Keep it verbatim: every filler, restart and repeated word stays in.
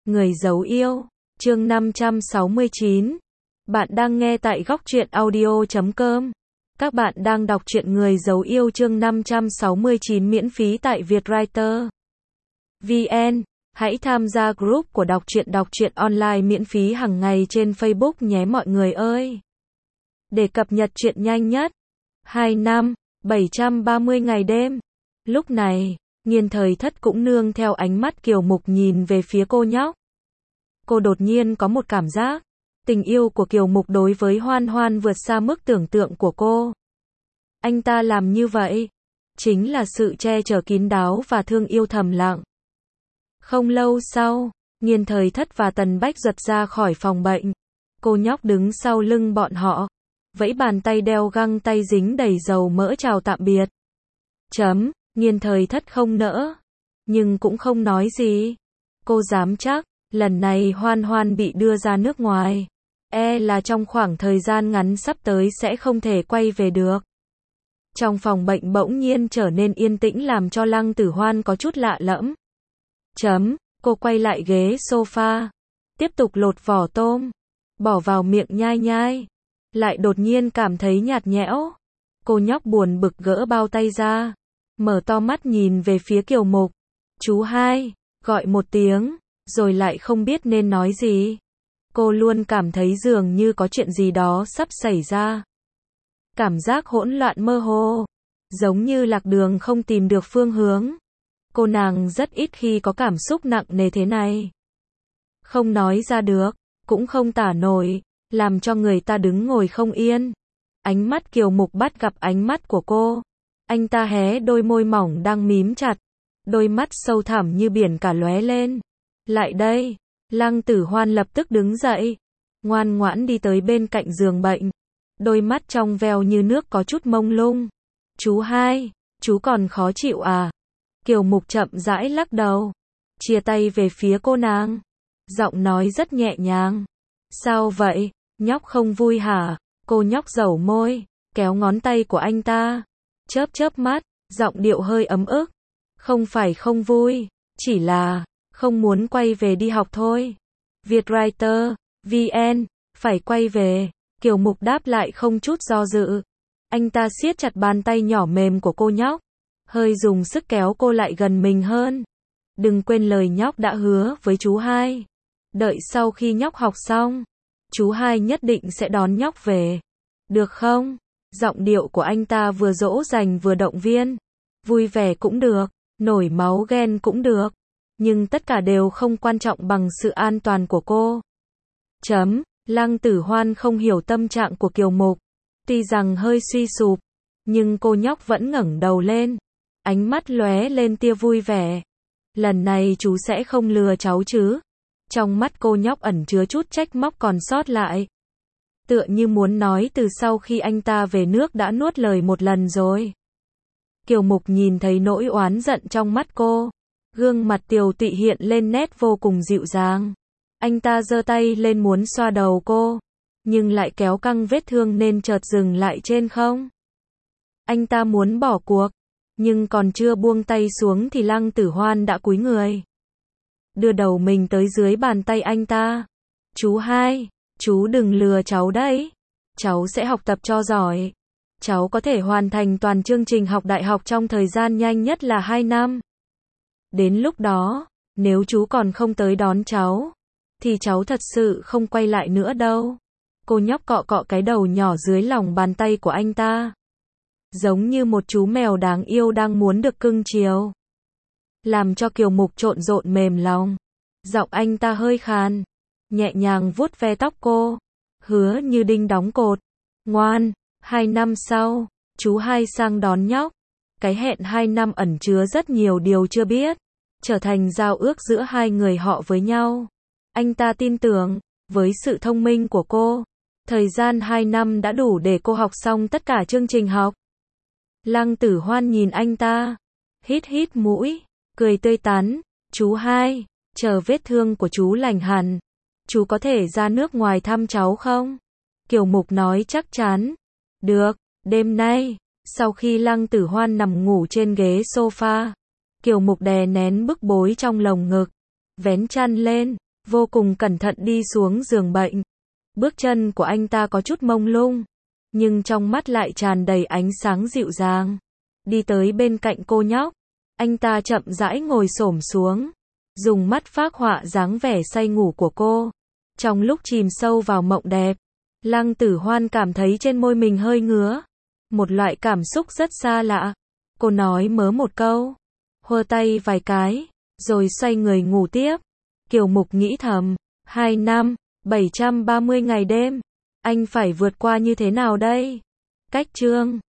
Người giấu yêu, chương năm trăm sáu mươi chín. Bạn đang nghe tại góc truyện audio chấm com. Các bạn đang đọc truyện Người giấu yêu chương năm trăm sáu mươi chín miễn phí tại Vietwriter chấm vn. Hãy tham gia group của đọc truyện đọc truyện online miễn phí hàng ngày trên Facebook nhé mọi người ơi. Để cập nhật truyện nhanh nhất. hai năm, bảy trăm ba mươi ngày đêm. Lúc này, Nghiên Thời Thất cũng nương theo ánh mắt kiều mục nhìn về phía cô nhóc. Cô đột nhiên có một cảm giác, tình yêu của Kiều Mục đối với Hoan Hoan vượt xa mức tưởng tượng của cô. Anh ta làm như vậy, chính là sự che chở kín đáo và thương yêu thầm lặng. Không lâu sau, Nghiên Thời Thất và Tần Bách Duật ra khỏi phòng bệnh. Cô nhóc đứng sau lưng bọn họ, vẫy bàn tay đeo găng tay dính đầy dầu mỡ chào tạm biệt. Chấm, Nghiên Thời Thất không nỡ, nhưng cũng không nói gì. Cô dám chắc, lần này Hoan Hoan bị đưa ra nước ngoài, e là trong khoảng thời gian ngắn sắp tới sẽ không thể quay về được. Trong phòng bệnh bỗng nhiên trở nên yên tĩnh làm cho Lăng Tử Hoan có chút lạ lẫm. Chấm, cô quay lại ghế sofa, tiếp tục lột vỏ tôm, bỏ vào miệng nhai nhai, lại đột nhiên cảm thấy nhạt nhẽo. Cô nhóc buồn bực gỡ bao tay ra, mở to mắt nhìn về phía Kiều Mục. Chú hai, gọi một tiếng, rồi lại không biết nên nói gì. Cô luôn cảm thấy dường như có chuyện gì đó sắp xảy ra. Cảm giác hỗn loạn mơ hồ, giống như lạc đường không tìm được phương hướng. Cô nàng rất ít khi có cảm xúc nặng nề thế này. Không nói ra được, cũng không tả nổi, làm cho người ta đứng ngồi không yên. Ánh mắt Kiều Mục bắt gặp ánh mắt của cô. Anh ta hé đôi môi mỏng đang mím chặt, đôi mắt sâu thẳm như biển cả lóe lên. Lại đây, Lăng Tử Hoan lập tức đứng dậy, ngoan ngoãn đi tới bên cạnh giường bệnh. Đôi mắt trong veo như nước có chút mông lung. Chú hai, chú còn khó chịu à? Kiều Mục chậm rãi lắc đầu, chia tay về phía cô nàng, giọng nói rất nhẹ nhàng. Sao vậy, nhóc không vui hả? Cô nhóc dẩu môi, kéo ngón tay của anh ta, chớp chớp mắt, giọng điệu hơi ấm ức. Không phải không vui, chỉ là không muốn quay về đi học thôi. Vietwriter chấm vn, phải quay về. Kiều Mục đáp lại không chút do dự. Anh ta siết chặt bàn tay nhỏ mềm của cô nhóc, hơi dùng sức kéo cô lại gần mình hơn. Đừng quên lời nhóc đã hứa với chú hai. Đợi sau khi nhóc học xong, chú hai nhất định sẽ đón nhóc về. Được không? Giọng điệu của anh ta vừa dỗ dành vừa động viên. Vui vẻ cũng được, nổi máu ghen cũng được, nhưng tất cả đều không quan trọng bằng sự an toàn của cô. Chấm, Lăng Tử Hoan không hiểu tâm trạng của Kiều Mục. Tuy rằng hơi suy sụp, nhưng cô nhóc vẫn ngẩng đầu lên, ánh mắt lóe lên tia vui vẻ. Lần này chú sẽ không lừa cháu chứ? Trong mắt cô nhóc ẩn chứa chút trách móc còn sót lại. Tựa như muốn nói từ sau khi anh ta về nước đã nuốt lời một lần rồi. Kiều Mục nhìn thấy nỗi oán giận trong mắt cô. Gương mặt tiều tụy hiện lên nét vô cùng dịu dàng. Anh ta giơ tay lên muốn xoa đầu cô, nhưng lại kéo căng vết thương nên chợt dừng lại trên không. Anh ta muốn bỏ cuộc, nhưng còn chưa buông tay xuống thì Lăng Tử Hoan đã cúi người, đưa đầu mình tới dưới bàn tay anh ta. Chú hai, chú đừng lừa cháu đấy. Cháu sẽ học tập cho giỏi. Cháu có thể hoàn thành toàn chương trình học đại học trong thời gian nhanh nhất là hai năm. Đến lúc đó, nếu chú còn không tới đón cháu, thì cháu thật sự không quay lại nữa đâu. Cô nhóc cọ cọ cái đầu nhỏ dưới lòng bàn tay của anh ta, giống như một chú mèo đáng yêu đang muốn được cưng chiều, làm cho Kiều Mục trộn rộn mềm lòng. Giọng anh ta hơi khàn, nhẹ nhàng vuốt ve tóc cô, hứa như đinh đóng cột. Ngoan, hai năm sau, chú hai sang đón nhóc. Cái hẹn hai năm ẩn chứa rất nhiều điều chưa biết, trở thành giao ước giữa hai người họ với nhau. Anh ta tin tưởng, với sự thông minh của cô, thời gian hai năm đã đủ để cô học xong tất cả chương trình học. Lăng Tử Hoan nhìn anh ta, hít hít mũi, cười tươi tắn. Chú hai, chờ vết thương của chú lành hẳn, chú có thể ra nước ngoài thăm cháu không? Kiều Mục nói chắc chắn. Được, đêm nay, sau khi Lăng Tử Hoan nằm ngủ trên ghế sofa, Kiều Mục đè nén bức bối trong lồng ngực, vén chăn lên, vô cùng cẩn thận đi xuống giường bệnh. Bước chân của anh ta có chút mông lung, nhưng trong mắt lại tràn đầy ánh sáng dịu dàng. Đi tới bên cạnh cô nhóc, anh ta chậm rãi ngồi xổm xuống, dùng mắt phác họa dáng vẻ say ngủ của cô. Trong lúc chìm sâu vào mộng đẹp, Lăng Tử Hoan cảm thấy trên môi mình hơi ngứa, một loại cảm xúc rất xa lạ. Cô nói mớ một câu, hơ tay vài cái, rồi xoay người ngủ tiếp. Kiều Mục nghĩ thầm, hai năm, bảy trăm ba mươi ngày đêm, anh phải vượt qua như thế nào đây? Cách chương